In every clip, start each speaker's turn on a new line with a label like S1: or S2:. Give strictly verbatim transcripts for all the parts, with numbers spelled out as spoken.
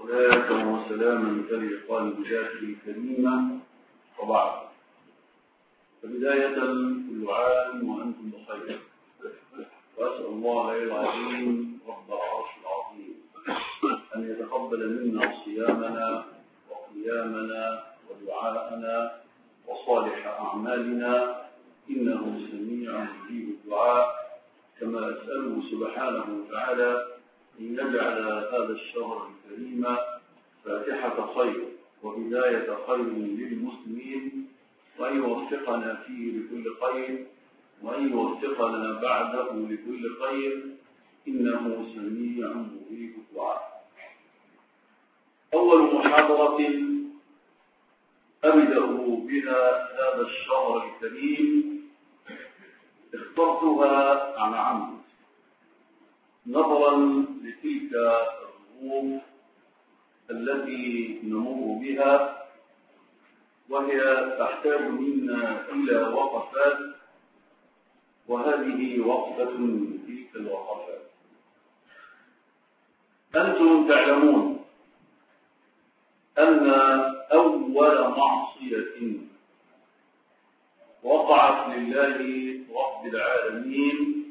S1: صلاة وسلاما تليقان بذاته الكريمة، وبعد. فبداية كل عام وأنتم بخير، وأسأل الله العظيم رب العرش العظيم أن يتقبل منا صيامنا وقيامنا ودعاءنا وصالح أعمالنا، إنه سميع مجيب الدعاء. كما أسأله سبحانه وتعالى أن يجعل هذا الشهر الكريم فاتحة خير وبداية خير للمسلمين، وأن يوفقنا فيه لكل خير، وأن يوفقنا بعده لكل خير، إنه سميع مجيب الدعاء. أول محاضرة أبدأ بها هذا الشهر الكريم اخترتها عن عمد نظرا لتلك الظروف التي نمر بها، وهي تحتاج منا إلى وقفات، وهذه وقفة من تلك الوقفات. أنتم تعلمون أن أول معصية وقعت لله رب العالمين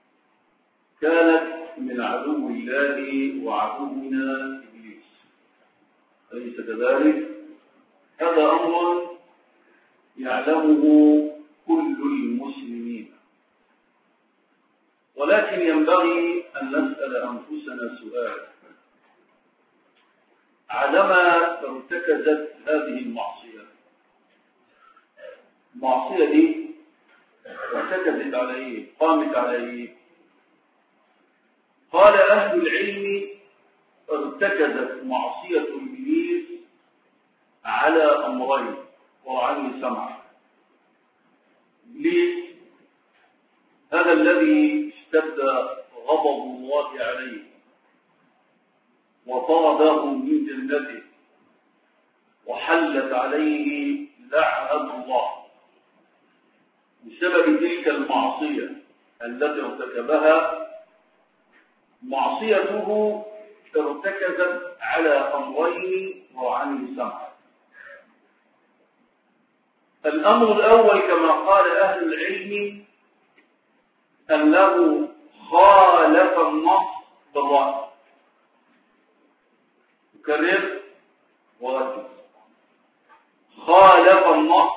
S1: كانت من عدو الله وعدونا إبليس، أليس كذلك؟ هذا أمر يعلمه كل المسلمين، ولكن ينبغي أن نسأل أنفسنا سؤال: عندما ارتكزت هذه المعصية، المعصية دي ارتكزت على إيه؟ قامت على إيه؟ قال أهل العلم: ارتكزت معصية إبليس على أمرين، وعني سمع. إبليس هذا الذي اشتد غضب الله عليه وطرده من جنته وحلت عليه لعنة الله بسبب تلك المعصية التي ارتكبها. معصيته ارتكزت على أمرين وعني سمع. الأمر الأول كما قال أهل العلم أنه خالف النص بالرأي. أكرر وركز: خالف النص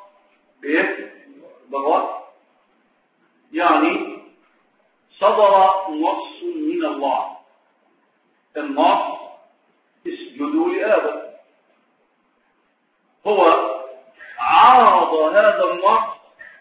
S1: بالرأي، يعني صدر نص من الله، النص اسجدوا لآدم، هو عارض هذا النص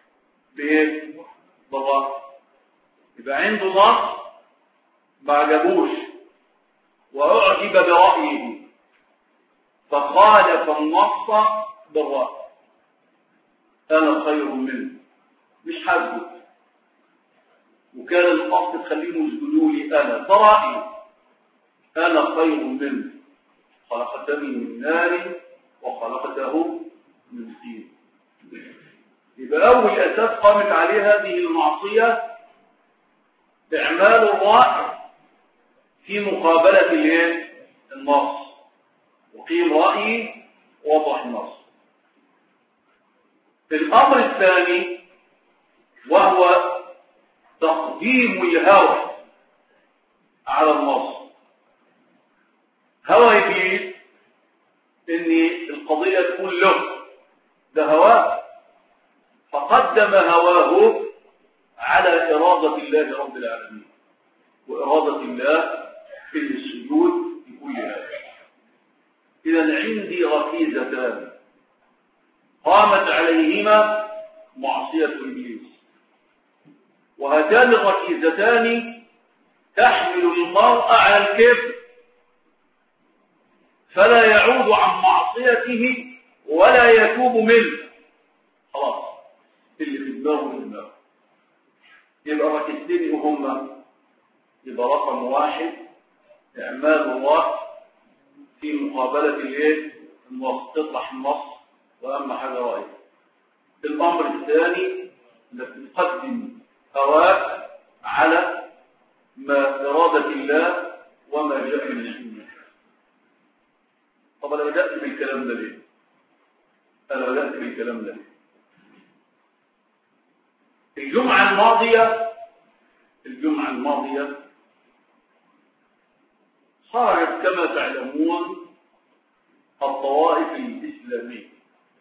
S1: بالرأي، يبقى عنده نص ما عجبوش وأعجب برأيه فخالف النص بالرأي. أنا خير منه، مش حاسبه، وكان الأصل تخليهم يسجدوا لي أنا برأيي، أنا خير منه، خلقتني من نار وخلقته من طين. يبقى أول أساس قامت عليه هذه المعصية إعمال الرأي في مقابلة النص، وقيل رأيي وضح النص. الأمر الثاني وهو تقديم الهوى على النص. هوى إبليس إن القضية تكون له، ده هواه، فقدم هواه على إرادة الله رب العالمين، وإرادة الله في السجود لكل هذا. إذن عندي ركيزتان قامت عليهما معصية إبليس، وهاتان الركيزتان تحمل المرء على الكفر، فلا يعود عن معصيته ولا يتوب منه. خلاص، اللي في دماغه في دماغه. يبقى ركيزتين هما: يبقى رقم واحد إعمال الله في مقابلة الايه؟ النص، تطرح النص وأهم حاجة رأيه. الأمر الثاني انك تقدم هواك على ما إرادة الله وما جاء من السنة. طب أنا بدأت بالكلام ده ليه؟ أنا بدأت بالكلام ده ليه؟ الجمعة الماضية الجمعة الماضية خرجت كما تعلمون الطوائف الإسلامية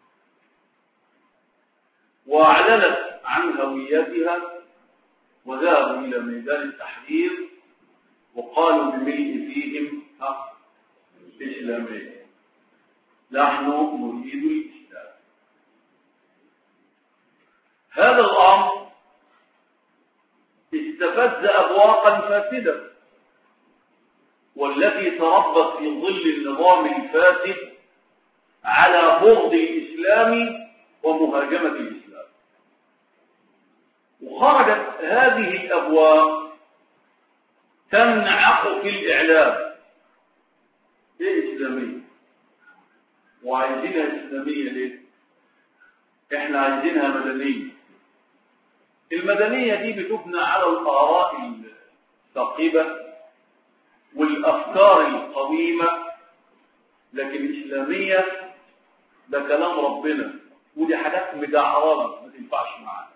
S1: وأعلنت عن هويتها وذهبوا إلى ميدان التحرير وقالوا بملء فيهم إسلامية. نحن نريد الإسلام. هذا الأمر استفز أبواقا فاسدة والتي تربت في ظل النظام الفاسد على بغض الإسلام ومهاجمة الإسلام. وخرجت هذه الأبواق تنعق في الإعلام. إيه إسلامية؟ وعايزينها إسلامية ليه؟ إحنا عايزينها مدنية. المدنية دي بتبنى على الآراء الثاقبة والأفكار القويمة، لكن الإسلامية ده كلام ربنا ودي حاجات مدعرانة ما تنفعش معانا.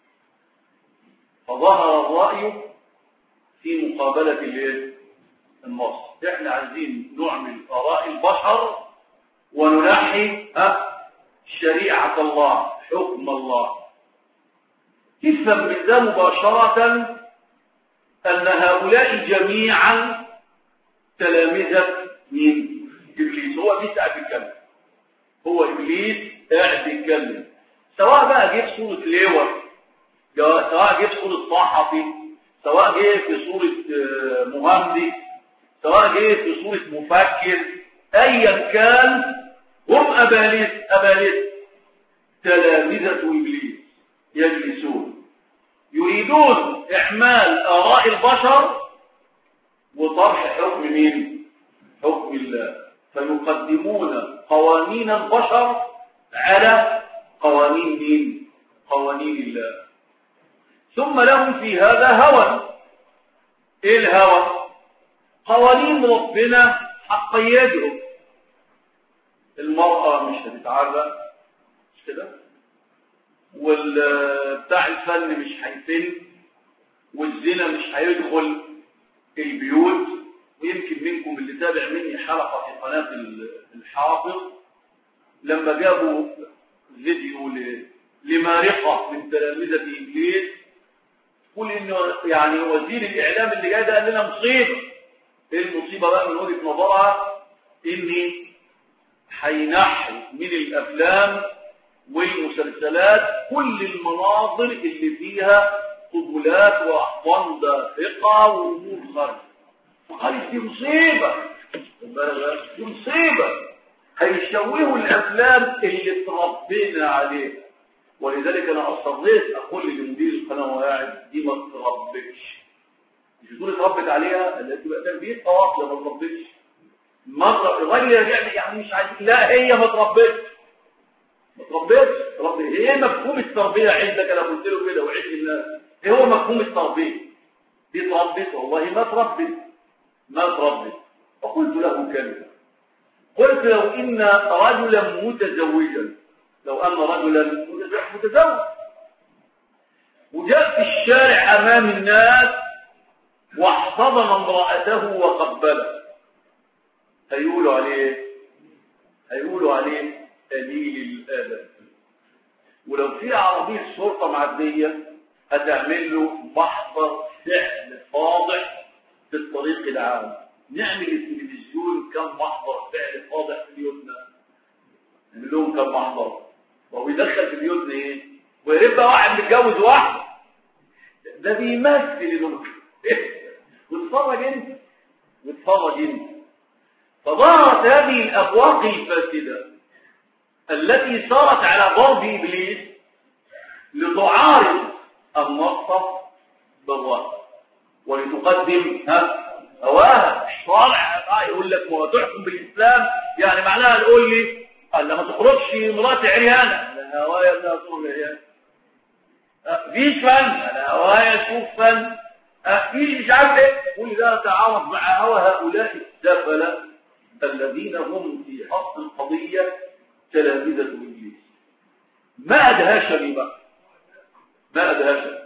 S1: فظهر الرأي في مقابلة النص. احنا عايزين نعمل آراء البشر وننحي شريعة الله، حكم الله. تفهم من ذا مباشرة أن هؤلاء جميعا تلامذة من إبليس. هو إبليس قاعد بيتكلم، هو إبليس قاعد بيتكلم، سواء بقى جه في صورة لواء، سواء جه في صورة صحفي، سواء جه في صورة مهندس، سواء جه في صورة مفكر، أيا كان هم أباليس أباليس تلامذة إبليس يجلسون يريدون إعمال آراء البشر وطرح حكم مين؟ حكم الله. فيقدمون قوانين البشر على قوانين مين؟ قوانين الله. ثم لهم في هذا هوى. ايه الهوى؟ قوانين ربنا هتقيدهم. المرأة مش هتتعرى مش كده، والبتاع الفن مش هيفن، والزنا مش هيدخل البيوت. ويمكن منكم اللي تابع مني حلقة في قناة الحافظ لما جابوا فيديو لمارقة من تلامذة إبليس تقول إنه يعني وزير الإعلام اللي جاي ده قال لنا مصيبة. إيه المصيبة بقى من وجهة نظرها؟ إن هينحي من الأفلام والمسلسلات كل المناظر اللي فيها قبلات وأحضان دافقة وأمور خارجة. فقال دي مصيبة، دي مصيبة، هيشوهوا الأفلام اللي تربينا عليها. ولذلك أنا أصريت أقول لمدير القناة وهو قاعد دي ما تربيش. مش تقول اتربت عليها اللي تبقى تربية قواطية ما تربيش. مرة الراجل يعني يعني مش عايز، لا هي ما تربيش ما تربيش تربي. ايه مفهوم التربية عندك؟ انا قلت له كده وعند الناس ايه هو مفهوم التربية؟ دي تربيت والله ما تربيت ما تربيت. فقلت له كلمة، قلت لو ان رجلا متزوجا لو ان رجلا متزوج وجاء في الشارع امام الناس واحتضن امرأته وقبلها هيقولوا عليه هيقولوا عليه قليل الادب. ولو في عربية شرطة معدية هتعمل له محضر فعل فاضح في الطريق العام. نعمل التلفزيون كم محضر فعل فاضح في بيوتنا؟ نعمل لهم كم محضر؟ وهو يدخل في بيوتنا ايه؟ ويبقى واحد متجوز واحد ده بيمثل دول واتفرج انت واتفرج انت. فظهرت هذه الابواق الفاسده التي صارت على ضرب ابليس لتعارض النص بالرأي ولتقدم ها هواها. الشرع يقول لك ما تحكم بالاسلام يعني معناها تقول لي قال لما تخرجش مراتي عريانه انا هوايا انها تخرج عريانه. فيش فن انا هوايا اشوف فن. فيش مش عارف ايه. كل ده تعارض مع هوى هؤلاء السفله الذين هم في في اصل القضيه تلامذه ابليس. ما ادهشني بقى ما ادهشني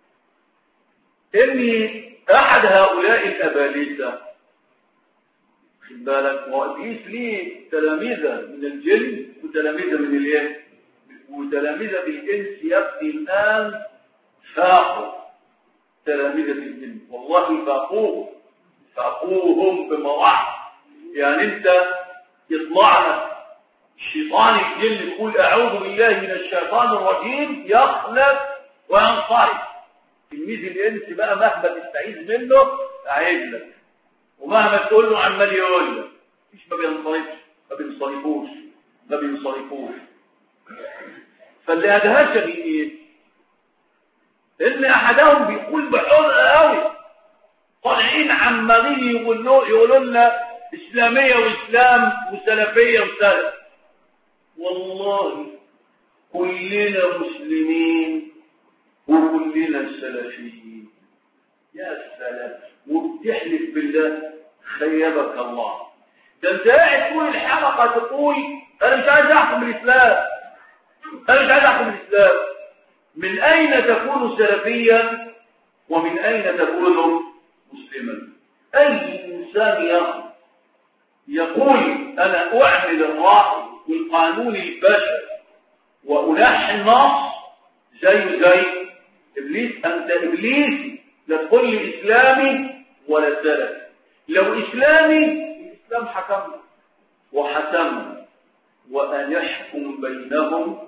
S1: اني احد هؤلاء الابالسه، خد بالك، وابليس ليه تلامذه من الجن وتلامذه من الايه وتلامذه بالانس، يبقي الان فاقوا تلامذه الجن، والله فاقوهم فاقوهم بمراحل. يعني انت يطلع لك الشيطان الجن يقول اعوذ بالله من الشيطان الرجيم، يخلف وينصرف. تلميذ الانس بقى مهما تستعيذ منه اعيد لك، ومهما تقول له عمال يقول لك مش ما بينصرفش ما بينصرفوش ما بينصرفوش. فاللي ادهشني ايه؟ ان احدهم بيقول بحرقه قوي، طالعين عمالين يقولوا يقولوا لنا اسلاميه واسلام وسلفيه وسلف. والله كلنا مسلمين وكلنا سلفيين يا سلام، وبتحلف بالله خيبك الله. ده انت قاعد طول الحلقه تقول انا مش عايز احكم الاسلام انا مش عايز احكم الاسلام. من اين تكون سلفيا ومن اين تكون مسلما؟ اي انسان يقول يقول انا اعمل الراي والقانون البشري وانحي النص زي زي ابليس. انت ابليسي، لا تقول لي اسلامي ولا سلفي. لو اسلامي الاسلام حكم وحكم وان يحكم بينهم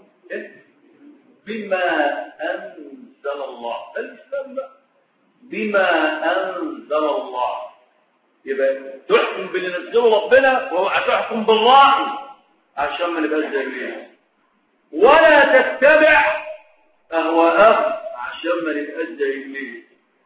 S1: بما انزل الله. الاسلام لا، بما انزل الله. يبقى تحكم باللي نزله ربنا، وهو هتحكم بالراي عشان ما نبقاش زي ابليس، ولا تتبع اهواءهم عشان ما نبقاش زي ابليس.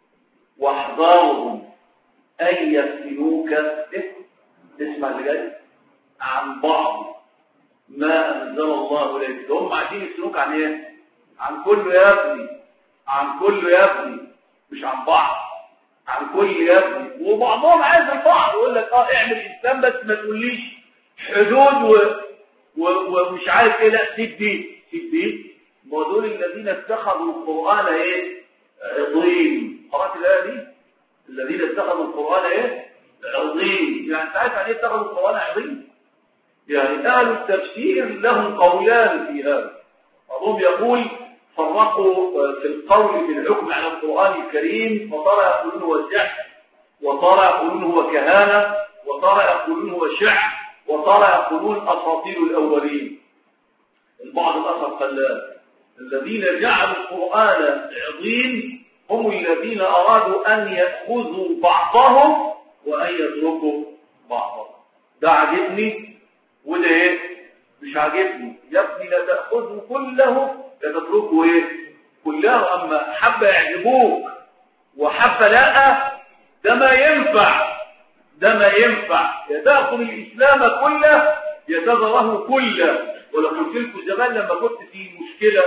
S1: واحذرهم ان يفتنوك اسمع اللي جاي عن بعض ما انزل الله اليك. هم عايزين يفتنوك عن ايه؟ عن كله يا ابني، عن كله يا ابني، مش عن بعض، عن كل يا ابني. وبعضهم عايز البعض يقول لك اه اعمل الاسلام بس ما تقوليش حدود و... و... ومش عارف ايه. لا سيب دي سيب دي. ما دول الذين اتخذوا القران ايه؟ عظيم. قرات الايه دي؟ الذين اتخذوا القران ايه؟ عظيم. يعني انت عارف يعني ايه اتخذوا القران عظيم؟ يعني اهل التفسير لهم قولان في هذا. بعضهم يقول فرقوا في القول في الحكم على القرآن الكريم، فترى يقولون هو سحر، وترى يقولون هو كهانة، وترى يقولون هو شعر، وترى يقولون أساطير الأولين. البعض الآخر قال لا، الذين جعلوا القرآن عظيم هم الذين أرادوا أن يأخذوا بعضهم وأن يتركوا بعضهم. ده عجبني وده ايه؟ مش عجبني. يا ابني لا تأخذوا كله لا تتركوا ايه؟ كله. اما حب يعجبوك وحب لا، ده ما ينفع ده ما ينفع. يا تأخذ الإسلام كله يا تذره كله. ولو قلت لكم زمان لما كنت في مشكلة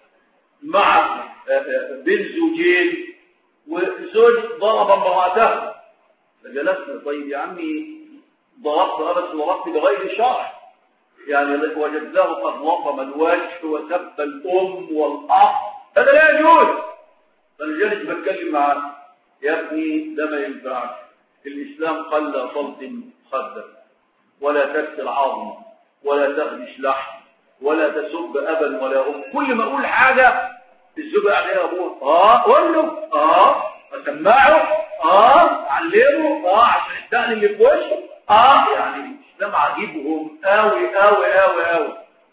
S1: مع بين زوجين وزوج ضرب امرأته، فجلسنا طيب يا عمي ضربت بس ضربت بغير شرع، يعني وجدناه قد لطم الوجه وسب الام والاخ، هذا لا يجوز. فانا جالس بتكلم معاه يا ابني ده ما ينفعش. الاسلام قال لا تلطم خدك ولا تكسر عظم ولا تخدش لحم ولا تسب ابا ولا ام. كل ما اقول حاجه الزوج عليها ابوه اه قول له اه اسمعه اه علمه اه عشان الدقن اللي في وشه اه. يعني الاسلام عاجبهم قوي قوي قوي قوي.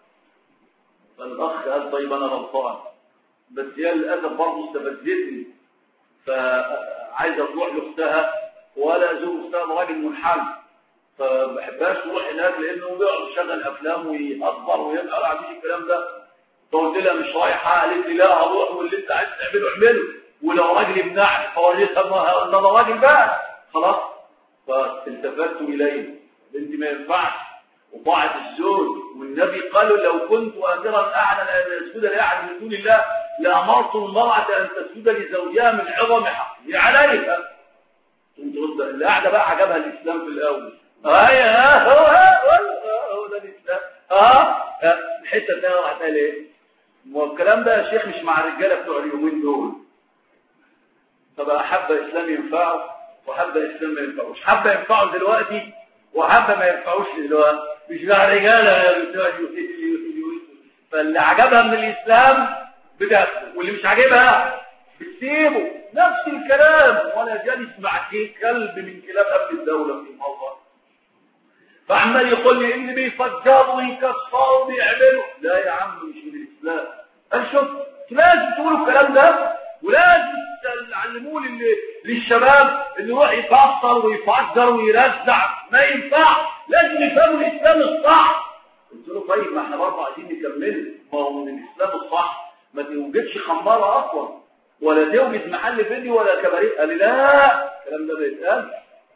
S1: فالاخ قال طيب انا غلطان، بس هي للاسف برضه استفزتني، فعايزه تروح لاختها ولا زوج اختها راجل منحل، فما بحبهاش تروح هناك لانه بيقعد يشغل افلام ويهزر ويبقى ما عنديش الكلام ده. فقلت لها مش رايحه، قالت لي لا هروح واللي انت عايز تعمله اعمله، ولو راجل يمنعني فوريتها ان انا راجل بقى خلاص. فالتفت اليه بنت ما ينفعش وطاعه الزوج، والنبي قالوا لو كنت امرا احدا ان يسجد لاحد من دون الله لامرت المراه ان تسجد لزوجها من عظم حقه عليها. كنت رد اللي قاعده بقى عجبها الاسلام في الاول. ايوه هو قال ايه؟ ما الكلام ده يا شيخ مش مع الرجاله بتوع اليومين دول. فبقى حبه اسلام ينفعه وحبه اسلام ما ينفعوش، حبه ينفعوا دلوقتي وحبه ما ينفعوش دلوقتي، مش مع الرجاله بتوع اليومين. فاللي عجبها من الاسلام بتاخده واللي مش عاجبها بتسيبه. نفس الكلام، ولا جالس مع كلب من كلاب قبل الدوله في الموضوع. فعمال يقول لي اللي بيفجروا ويكسروا ويعملوا، لا يا عم مش من الاسلام. قال شوف لازم تقولوا الكلام ده، ولازم تعلموه للشباب اللي يروح يكسر ويفجر ويرزع، ما ينفع، لازم يفهموا الاسلام الصح. قلت له طيب ما احنا برضه عايزين نكمل، ما هو من الاسلام الصح ما توجدش خماره اصلا ولا توجد محل فيديو ولا كباريه. قال لي لا الكلام ده ما يتقالش.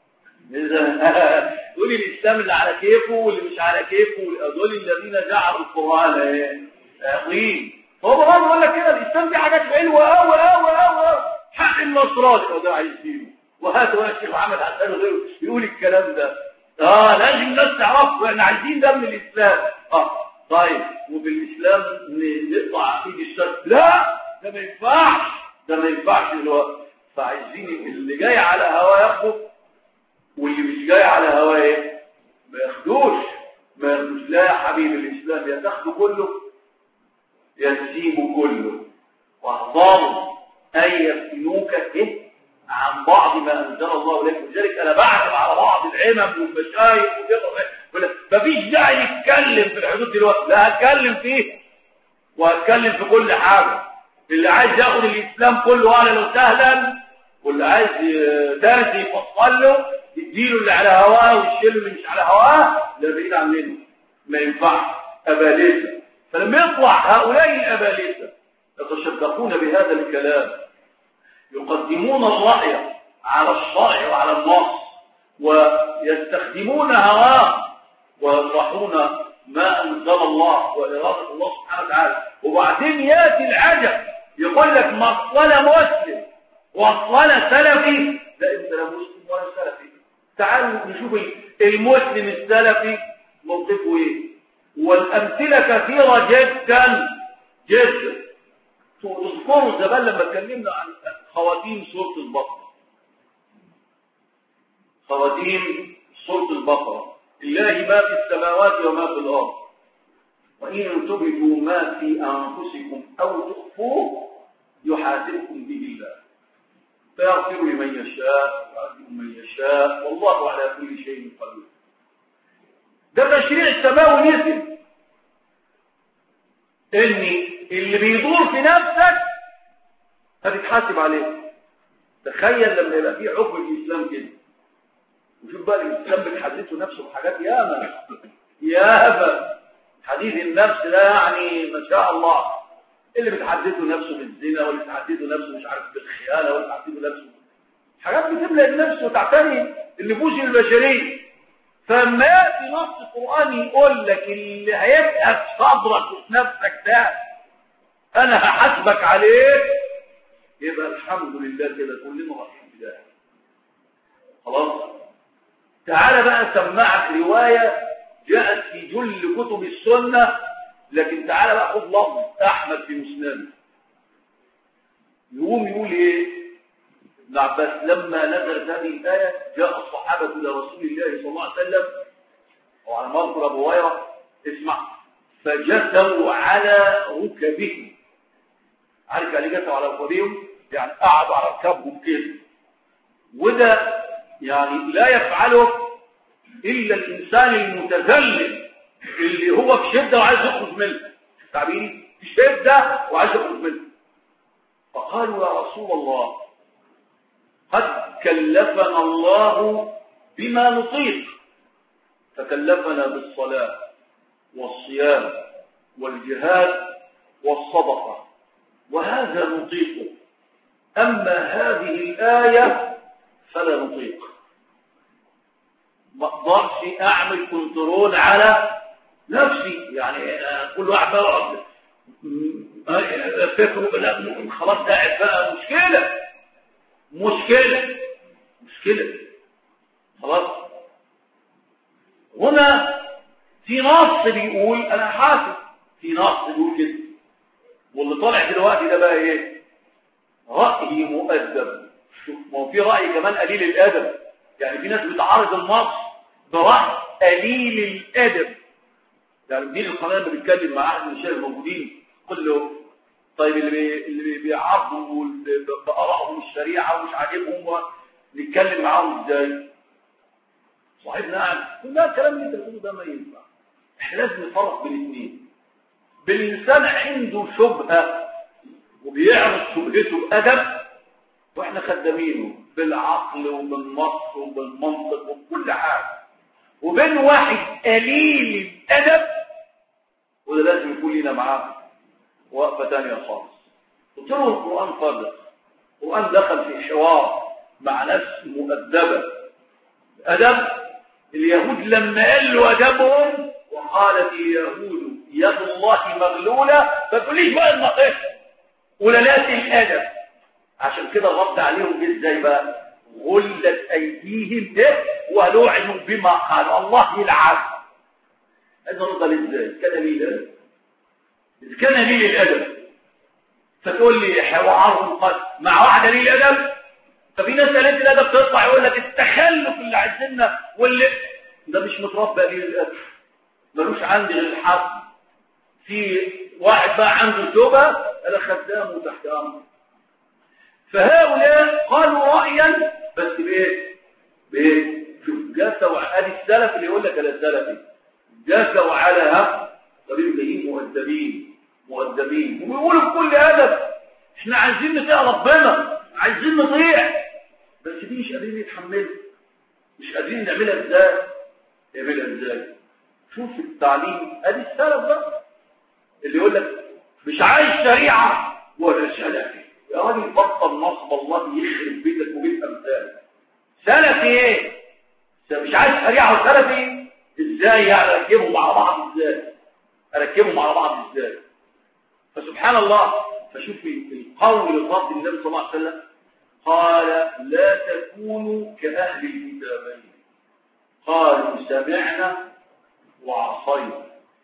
S1: دول الاسلام اللي على كيفه واللي مش على كيفه، دول الذين جعلوا القران ايه عظيم. هو برضه بيقول لك كده الاسلام دي حاجات حلوه قوي قوي قوي، حق النصراني وده عايزينه، وهات واحد الشيخ محمد حسن غيره يقول الكلام ده. اه لازم الناس تعرفه احنا عايزين ده من الاسلام. اه طيب وبالاسلام نقطع ايد الشر؟ لا ده ما ينفعش، ده ما ينفعش دلوقتي. فعايزين اللي جاي على هواه ياخده واللي مش جاي على هواه ايه ما ياخدوش، ما ياخدوش. لا يا حبيبي الاسلام يا تاخده كله يا تسيبه كله. واحذروا ان يفتنوك ايه عن بعض ما انزل الله اليك. ولذلك انا بعتب على بعض العمم والمشايخ وكده، مفيش داعي نتكلم في الحدود دلوقتي، لا هتكلم فيه وهتكلم في كل حاجه. اللي عايز ياخد الاسلام كله اهلا وسهلا، واللي عايز درس يفصل له يديله اللي على هواه ويشيله اللي مش على هواه، ده بعيد عننا ما ينفعش. ابالسه. فلما يطلع هؤلاء الابالسه يتشدقون بهذا الكلام، يقدمون الرأي على الشرع وعلى النص ويستخدمون هواه ويطرحون ما انزل الله واراده الله سبحانه وتعالى، وبعدين ياتي العجب يقول لك مصلنا مسلم وصلنا سلفي. لا انت لا مسلم ولا سلفي. تعالوا نشوف المسلم السلفي موقفه ايه، والامثله كثيره جدا جدا. تذكروا زمان لما اتكلمنا عن خواتيم سوره البقره، خواتيم سوره البقره لله ما في السماوات وما في الارض وان تبدوا ما في انفسكم او تخفوه يحاسبكم به الله فيغفر لمن يشاء ويعذب من يشاء والله على كل شيء قدير. ده تشريع السماوي نزل ان اللي بيدور في نفسك هتتحاسب عليه. تخيل لما يبقى فيه حكم الاسلام كده، وشوف بقى الاسلام بتحدثه نفسه بحاجات ياما ياما. حديث النفس ده يعني ما شاء الله، اللي بتحدثه نفسه بالزنا، واللي بتحدثه نفسه مش عارف بالخيانه، واللي بتحدثه نفسه حاجات بتملأ النفس وتعتني النفوس البشريه. فما ياتي نص قراني يقول لك اللي هيبقى في صدرك وفي نفسك ده انا هحاسبك عليه، يبقى الحمد لله كده كلنا رايحين في ده. خلاص تعالى بقى اسمعك روايه جاءت في جل كتب السنه، لكن تعالى بقى خد لفظ احمد في مسنده. يقوم يقول ايه ابن عباس لما نزلت هذه الايه جاء الصحابه الى رسول الله صلى الله عليه وسلم وعلى مذكر ابو هريره اسمع فجثوا على ركبهم. عارف يعني جثوا على ركبهم؟ يعني قعدوا على ركبهم كده. وده يعني لا يفعله الا الانسان المتذلل اللي هو في شده وعايز يخرج منه. تعبيري في شده وعايز يخرج منه. فقالوا يا رسول الله قد كلفنا الله بما نطيق، فكلفنا بالصلاة والصيام والجهاد والصدقة وهذا نطيقه، أما هذه الآية فلا نطيق. ما اقدرش أعمل كنترول على نفسي، يعني كل واحد بقى فكره لا خلاص قاعد بقى مشكلة مشكلة مشكلة خلاص. هنا في نص بيقول أنا حاسب في نص بيقول كده. واللي طالع دلوقتي ده بقى ايه؟ رأي مؤدب. شوف، ما هو في رأي كمان قليل الأدب، يعني في ناس بتعارض النص برأي قليل الأدب. يعني مدير القناة اللي بيتكلم مع أحد من الشباب الموجودين قل له طيب اللي بي... اللي بيعارضوا بآرائهم الشريعة ومش عاجبهم نتكلم معاهم ازاي؟ صاحبنا قاعد كل ده الكلام اللي انت بتقوله ده ما ينفع. احنا لازم نفرق بين الاثنين. بالإنسان عنده شبهة وبيعرض شبهته بأدب واحنا خدامينه بالعقل وبالنص وبالمنطق وبكل حاجة، وبين واحد قليل الأدب وده لازم يكون لنا معاه وقفة تانية خالص. قلت له القرآن فرق. القرآن دخل في حوار مع ناس مؤدبة. أدب اليهود لما قالوا أدبهم وقالت اليهود يد الله مغلولة، فتقوليش بقى النقيص ولالات الأدب. عشان كده الرد عليهم جه ازاي بقى؟ غلت أيديهم ده ولعنوا بما قالوا. الله يلعن. هذا رد ازاي؟ كان ليه الأدب. إذا كان ليه الأدب فتقول لي حوارهم قد مع واحدة ليه الأدب. ففي ناس قالت الأدب تطلع يقول لك التخلف اللي عايزيننا واللي ده مش متربى ليه الأدب، ملوش عندي غير الحق. في واحد بقى عنده توبة أنا خدامه وتحت أمره. فهؤلاء قالوا رأيا بس بإيه؟ بإيه؟ شوف جاسوا على السلف اللي يقول لك على السلفي جاسوا على ها طبيب جايين مؤدبين مؤدبين وبيقولوا بكل أدب احنا عايزين نطيع ربنا، عايزين نطيع، بس دي مش قادرين يتحملوا، مش قادرين نعملها ازاي؟ نعملها ازاي؟ شوف التعليم ادي السلف بقى اللي يقول لك مش عايز شريعه ولا سلفي. يا راجل بطل نصب الله يخرب بيتك وبيت امثالك. سلفي ايه؟ مش عايز شريعه وسلفي ازاي؟ يعني اركبهم مع بعض ازاي؟ اركبهم مع بعض ازاي؟ فسبحان الله. فشوف القول الرب النبي صلى الله عليه وسلم قال لا تكونوا كأهل الكتابين قالوا سمعنا وعصينا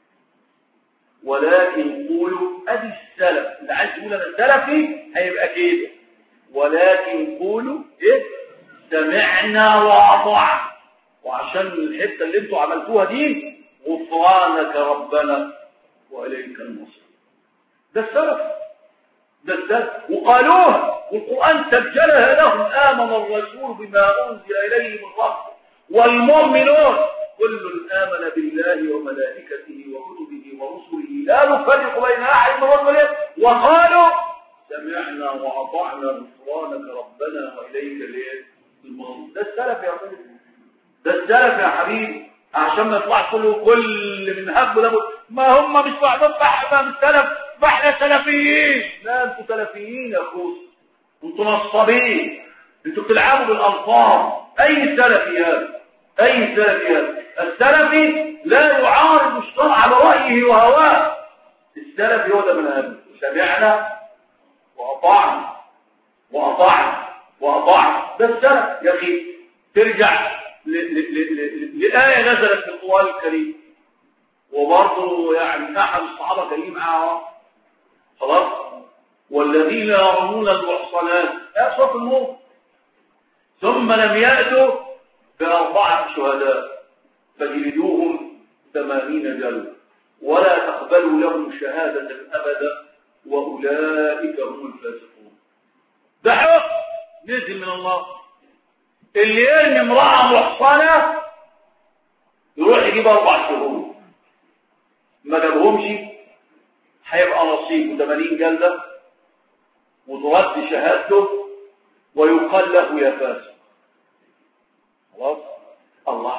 S1: ولكن قولوا ادي السلف اللي عايز يقول انا سلفي هيبقى كده، ولكن قولوا ايه؟ سمعنا واطعنا. وعشان الحته اللي انتوا عملتوها دي غفرانك ربنا واليك المصير. ده السلف ده السلف وقالوها والقرآن سجلها لهم. آمن الرسول بما أنزل إليه من ربه والمؤمنون كل آمن بالله وملائكته وكتبه ورسله لا نفرق بين أحد من رسله وقالوا سمعنا وأطعنا غفرانك ربنا وإليك المصير. ده السلف يا حبيبي، ده السلف يا حبيبي. عشان ما يطلع كله كل من هب ولابد ما هم مش بعضهم بحبة من السلف فاحنا سلفيين. لا انتوا سلفيين يا اخوس، انتوا نصابين، انتوا بتلعبوا بالالفاظ. اي سلفي هذا؟ اي سلفي هذا؟ السلفي لا يعارض الشرع على رايه وهواه. السلفي هو ده منهج سمعنا واطعنا واطعنا واطعنا. ده السلف يا اخي. ترجع لآية نزلت في القرآن الكريم وبرضه يعني أحد الصحابة كان معاها خلاص والذين يرمون المحصنات آية سورة النور ثم لم يأتوا بأربعة شهداء فجلدوهم ثمانين جلدة ولا تقبلوا لهم شهادة أبدا وأولئك هم الفاسقون. ده حق نزل من الله. اللي يرمي امرأة محصنة يروح يجيب أربع شهور، ما جابهمش هيبقى نصيبه ثمانين جلدة وترد شهادته ويقال له يا فاسق. خلاص الله.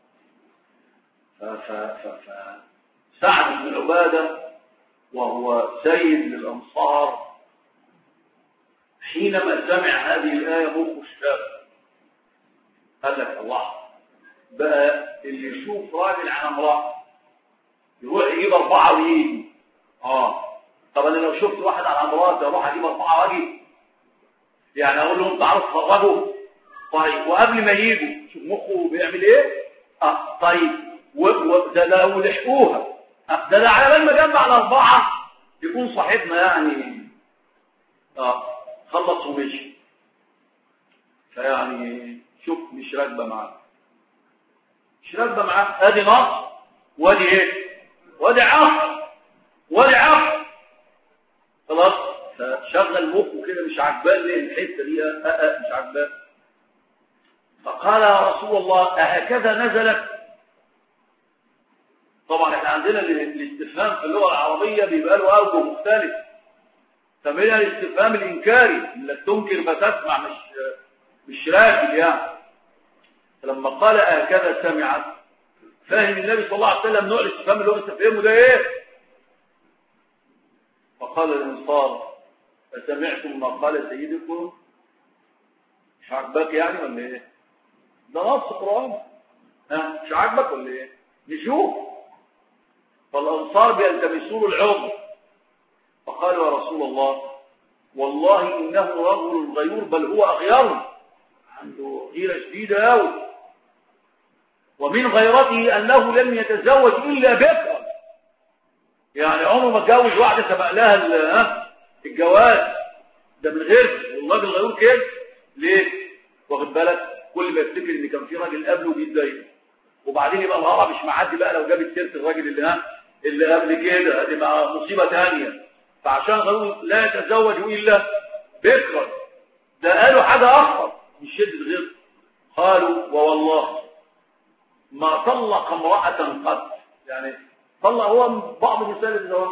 S1: ف ف ف ف سعد بن عبادة وهو سيد للأنصار حينما سمع هذه الآية مخه اشتاق. قال لك الله بقى اللي يشوف راجل على امرأة يروح يجيب أربعة ويجي. اه طب أنا لو شفت واحد على امرأة اروح أجيب أربعة واجي؟ يعني أقول لهم تعالوا اتفرجوا. طيب وقبل ما يجوا شوف مخه بيعمل إيه؟ اه طيب وده لو لحقوها ده ده على بال ما جمع الاربعه يكون صاحبنا يعني اه خلص ومشي. فيعني شوف مش راكبه معاه مش راكبه معاه ادي نص وادي ايه وادي عقل وادي عقل خلاص. فشغل مخه كده مش عجبان ليه الحته دي اه اه مش عجبان. فقال يا رسول الله أهكذا نزلت؟ طبعا احنا عندنا الاستفهام في اللغه العربيه بيبقى له اوجه مختلف. فمنها الاستفهام الانكاري انك تنكر فتسمع مش مش راكب يعني. فلما قال أهكذا سمعت فاهم النبي صلى الله عليه وسلم نوع الاستفهام اللي هو استفهمه ده ايه. فقال الانصار فسمعتم ما قال سيدكم؟ مش عاجبك يعني ولا ايه؟ ده نص قرآن ها مش عاجبك ولا ايه؟ نشوف. فالانصار بيلتمسون العذر فقالوا يا رسول الله والله انه رجل غيور بل هو اغير عنده غيره شديده قوي ومن غيرته انه لم يتزوج الا بكرا يعني عمره ما اتجوز واحده سبق لها الجواز ده من غير والراجل غيور كده ليه واخد بالك كل ما يفتكر ان كان في راجل قبله بيتضايق وبعدين يبقى الهرع مش معدي بقى لو جابت سيره الراجل اللي ها اللي قبل كده هتبقى مصيبه ثانيه. فعشان غيره لا يتزوج الا بكرا ده قالوا حاجه اخطر من شده غير. قالوا ووالله ما طلق امراه قط يعني طلق هو بعض مثال الزواج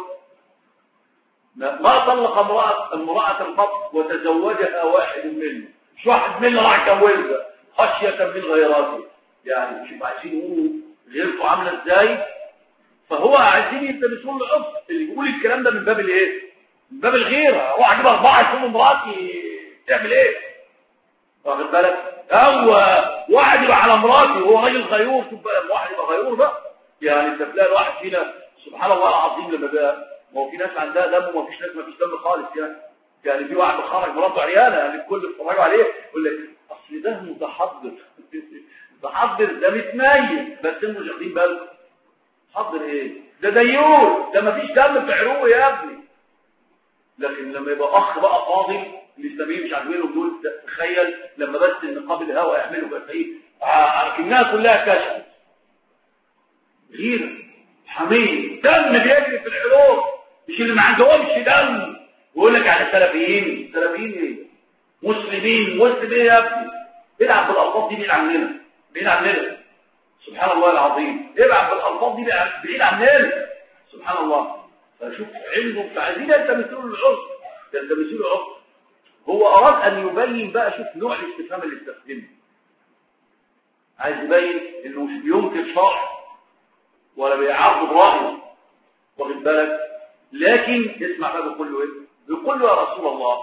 S1: ما طلق امراه امراه قط وتزوجها واحد منه مش واحد منه راح يتجوزها خشيه من غيراته يعني شوف عايزين يقولوا غيرته عامله ازاي. فهو عايزين يلتمسوا له العذر اللي بيقول الكلام ده من باب الايه من باب الغيره. هو اجيب اربعه يكونوا مراتي تعمل ايه واخد بالك هو واحد يبقى على مراتي وهو راجل غيور. شوف بقى واحد يبقى غيور بقى يعني انت تلاقي الواحد فينا سبحان الله العظيم لما بقى ما هو في ناس عندها دم وما فيش ناس ما فيش دم خالص يعني يعني في واحد بخرج مراته عياله يعني الكل اتفرجوا عليه يقول لك اصل ده متحضر متحضر ده متميز بس انتوا مش واخدين بالكم حضر ايه ده ديور ده ما فيش دم في عروقه يا ابني. لكن لما يبقى اخ بقى فاضي الاسلاميين مش عارفين دول تخيل لما بس النقاب الهواء يعملوا بس ايه لكنها كلها كشف غيره حميه دم بيجري في العروق مش اللي ما عندهمش دم ويقول لك على سلفيين سلفيين ايه مسلمين مسلم ايه يا ابني بيلعب بالالفاظ دي بعيد عننا بعيد عننا سبحان الله العظيم يلعب بالالفاظ دي بعيد عننا سبحان الله. فشوف علمهم فعايزين يلتمسوا له العذر يلتمسوا له العذر. هو اراد ان يبين بقى شوف نوع الاستفهام اللي استخدمه عايز يبين انه مش بينكر شرع ولا بيعارض رايه واخد بالك لكن اسمع بقى بيقول له ايه بيقول له يا رسول الله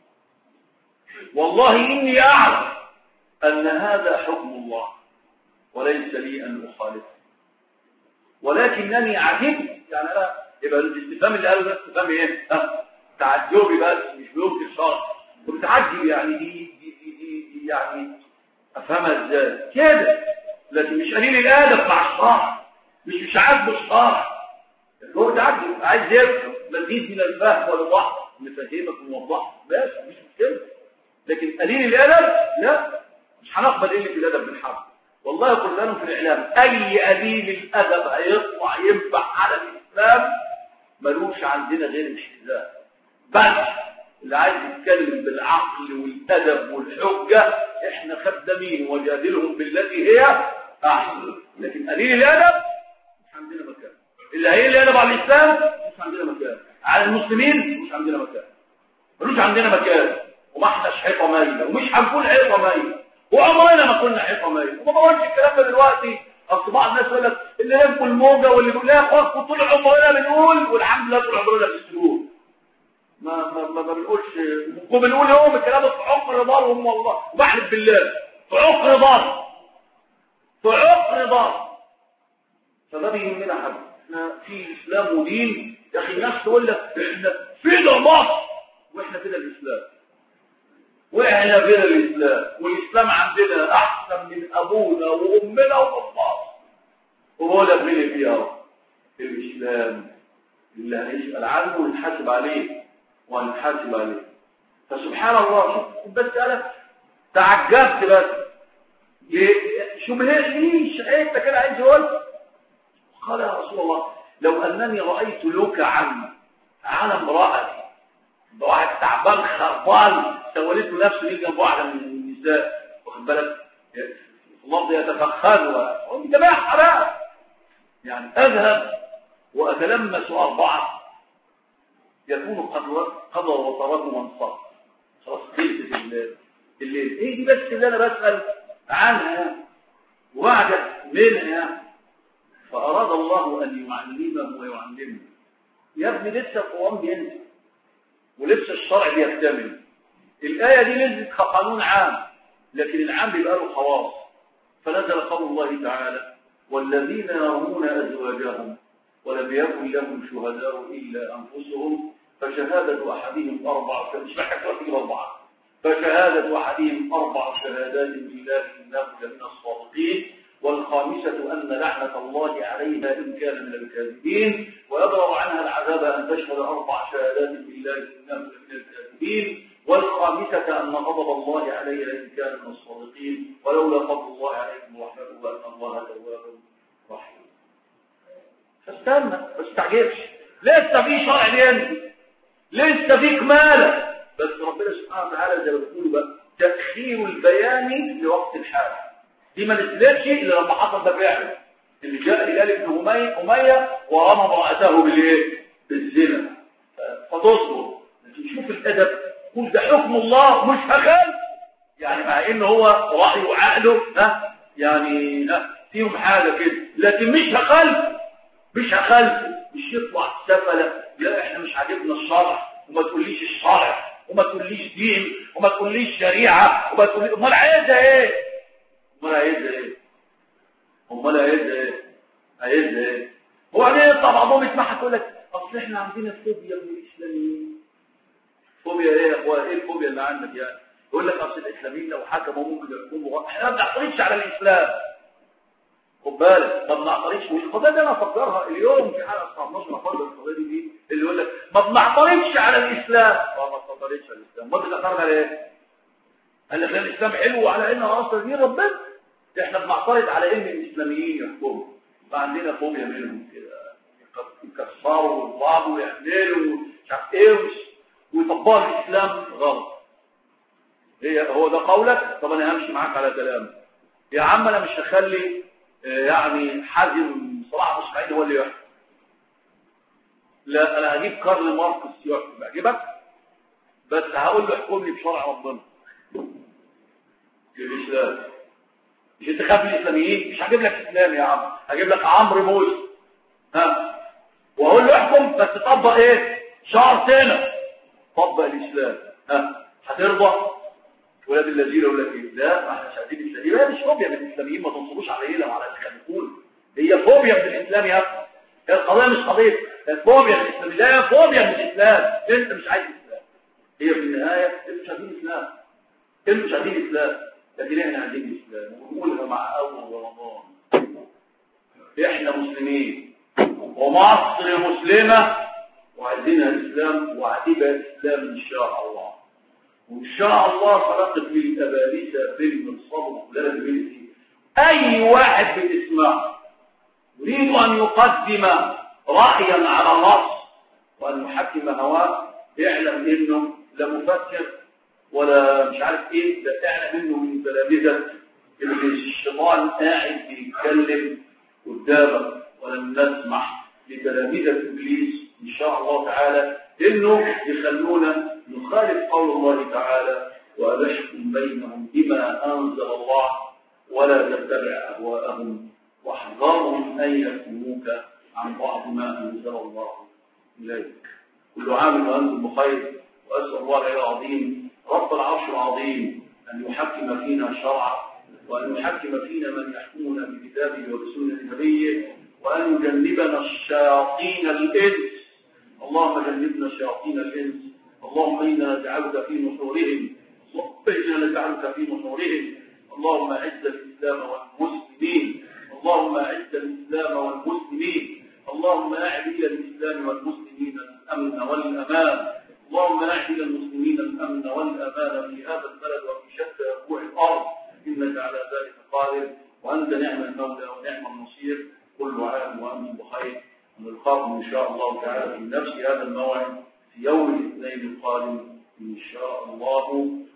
S1: والله اني اعلم ان هذا حكم الله وليس لي ان اخالفه ولكنني عجبت يعني انا يبقى الاستفهام اللي قاله ده استفهام ايه ها تعجبي بس مش بينكر شرع وبتعجب يعني دي دي دي, دي, دي يعني افهمها ازاي كده لكن مش قليل الادب مع الشرع مش مش عاجبه الشرع هو تعجب عايز يفهم مزيد من الفهم والوضح نفهمك ونوضح بس مش مشكله. لكن قليل الادب لا مش هنقبل قله الادب من حد والله قلنا لهم في الاعلام اي قليل الادب هيطلع ينفع على الاسلام ملوش عندنا غير الاستهزاء بس اللي عايز يتكلم بالعقل والادب والحجه احنا خدامين وجادلهم بالتي هي احسن. لكن قليل الادب مش عندنا مكان اللي هي الادب على الاسلام مش عندنا مكان على المسلمين مش عندنا مكان ملوش عندنا مكان وما احناش حيطه مايله ومش هنكون حيطه مايله وعمرنا ما كنا حيطه مايله وما بقولش الكلام ده دلوقتي. اصل بعض الناس يقول لك اللي يبقوا الموجه واللي بيقول لها خلاص طول عمرنا بنقول والحمد لله طول عمرنا بنسلوه ما ما ما بنقولش وبنقول يوم الكلام ده في عقر دارهم والله وبحلف بالله في عقر دار في عقر دار. فده بيهمنا حاجه احنا في اسلام ودين يا اخي الناس تقول لك احنا فينا مصر واحنا كده الاسلام واحنا كده الاسلام والاسلام عندنا احسن من ابونا وامنا وبابانا وهو ده اللي فيها اللي الإسلام اللي هيسأل عنه ونتحاسب عليه وهنتحاسب عليه. فسبحان الله، شوف بس أنا تعجبت بس شو ليش حته كده عايز يقول. قال يا رسول الله لو أنني رأيت لك عم على امرأة واحد تعبان خربان سولته نفسه يجي جنب واحدة من النساء، واخد بالك الله يتفخذها ويتبعها بقى، يعني أذهب وأتلمس أربعة يكون قضى وطرده من صار خلاص خلصت الليل. ايه دي بس اللي انا بسأل عنها وبعد منها. فأراد الله أن يعلمه ويعلمه. يا ابني لسه القرآن بينزل ولسه الشرع بيكتمل. الآية دي نزلت كقانون عام، لكن العام بيبقى له خواص. فنزل قول الله تعالى والذين يرمون أزواجهم ولم يكن لهم شهداء إلا أنفسهم فشهادة أحدهم أربع مش محتاج أربعة فشهادة أحدهم أربع شهادات بالله إنه لمن الصادقين والخامسة أن لعنة الله عليها إن كان من الكاذبين ويدرأ عنها العذاب أن تشهد أربع شهادات بالله إنه لمن الكاذبين والخامسة أن غضب الله عليها إن كان من الصادقين ولولا فضل الله عليكم ورحمته وأن الله تواب رحيم. فاستنى ما تستعجلش، لسه في شرع بينزل، لسه في كمالة، بس ربنا سبحانه وتعالى زي ما بيقولوا بقى تأخير البيان لوقت الحال. دي ما نزلتش الا لما حصل ده فعلا اللي جاء رجال ابن أمية ورمى امرأته بالايه؟ بالزنا. فتصبر لكن شوف الادب، قول ده حكم الله مش هخالف، يعني مع ان هو رأيه وعقله ها يعني ها فيهم حاجة كده، لكن مش هخالف مش هخالف مش يطلع سفلة لا احنا مش عاجبنا الشرع وما تقوليش الشرع وما تقوليش دين وما تقوليش شريعة وما تقوليش امال عايزها ايه؟ امال عايزها ايه؟ امال عايزها ايه؟ عايزها ايه؟ وبعدين يطلع بعضهم يسمعها تقول لك اصل احنا عندنا فوبيا من الاسلاميين. فوبيا ايه يا اخويا؟ ايه الفوبيا اللي عندك يعني؟ يقول لك اصل الاسلاميين لو حكموا ممكن يكونوا احنا ما بنعترضش على الاسلام. خد بالك ما بنعترضش، والقضيه دي انا افكرها اليوم في حلقه الساعه اتناشر افكر القضيه دي اللي يقول لك ما بنعترضش على الاسلام. اه ما بنعترضش على الاسلام، ما بنعترض على ايه؟ قال لك الاسلام حلو وعلى انه اصلا دين ربنا. احنا بنعترض على ان الاسلاميين يحكموا، فعندنا فوبيا منهم كده يكسروا بعض ويعملوا مش عارف ايه ويطبقوا الاسلام غلط. هي هو ده قولك؟ طب انا همشي معاك على كلامك يا عم. انا مش هخلي يعني حازم صلاح ابو اسماعيل هو اللي يحكم، لا انا هجيب كارل ماركس يحكم اجيبك، بس هقول له احكم لي بشرع ربنا الاسلام. مش انت خاف من الاسلاميين؟ مش هجيب لك اسلام يا عم، هجيب لك عمرو موسى ها واقول له احكم بس طبق ايه؟ شرطنا طبق الاسلام. ها هترضى؟ ولاد الذين يقول لك ايه؟ لا ما احنا مش عايزين الاسلام. لا مش فوبيا من الاسلاميين، ما تنصبوش علينا وعلى الخليفون. هي فوبيا من الاسلام يا اخي. القضيه مش قضيه فوبيا من الاسلام، لا فوبيا من الاسلام. انت مش عايز الاسلام، هي في النهايه انت مش عايزين الاسلام، انت مش عايزين الاسلام، لكن احنا عايزين الاسلام. ونقولها مع اول رمضان احنا مسلمين ومصر مسلمه وعايزينها الاسلام وعتيبها الاسلام ان شاء الله. وإن شاء الله خلقت للأبالسة فيلم الصبر ولا بالإيه. أي واحد بتسمع يريد أن يقدم رأيا على نص وأن يحكم هواه اعلم إنه لا مفكر ولا مش عارف إيه، ده اعلم إنه من تلامذة اللي الشيطان قاعد بيتكلم قدامك. ولن نسمح لتلامذة إبليس إن شاء الله تعالى إنه يخلونا نخالف قول الله تعالى وأبشكم بينهم بما أنزل الله ولا تتبع أهواءهم واحذرهم أن يفتنوك عن بعض ما أنزل الله إليك. كل عام وأنتم بخير، وأسأل الله العظيم رب العرش العظيم أن يحكم فينا شرعه وأن يحكم فينا من يحكمنا بكتابه وبسنة نبيه، وأن يجنبنا الشياطين الإنس. اللهم جنبنا شياطين الإنس. اللهم إنا نجعلك في نحورهم اللهم إنا نجعلك في نحورهم. اللهم أعز الإسلام والمسلمين. اللهم أعز الإسلام والمسلمين. اللهم اللهم أعد إلى الإسلام والمسلمين الأمن والأمان. اللهم أعد إلى المسلمين الأمن والأمان في هذا البلد وفي شتى ربوع الأرض، إنك على ذلك قادر، وأنت نعم المولى ونعم النصير. كل عام وأنتم بخير، ونلقاكم إن شاء الله تعالى في نفس هذا الموعد في يوم الاثنين القادم إن شاء الله.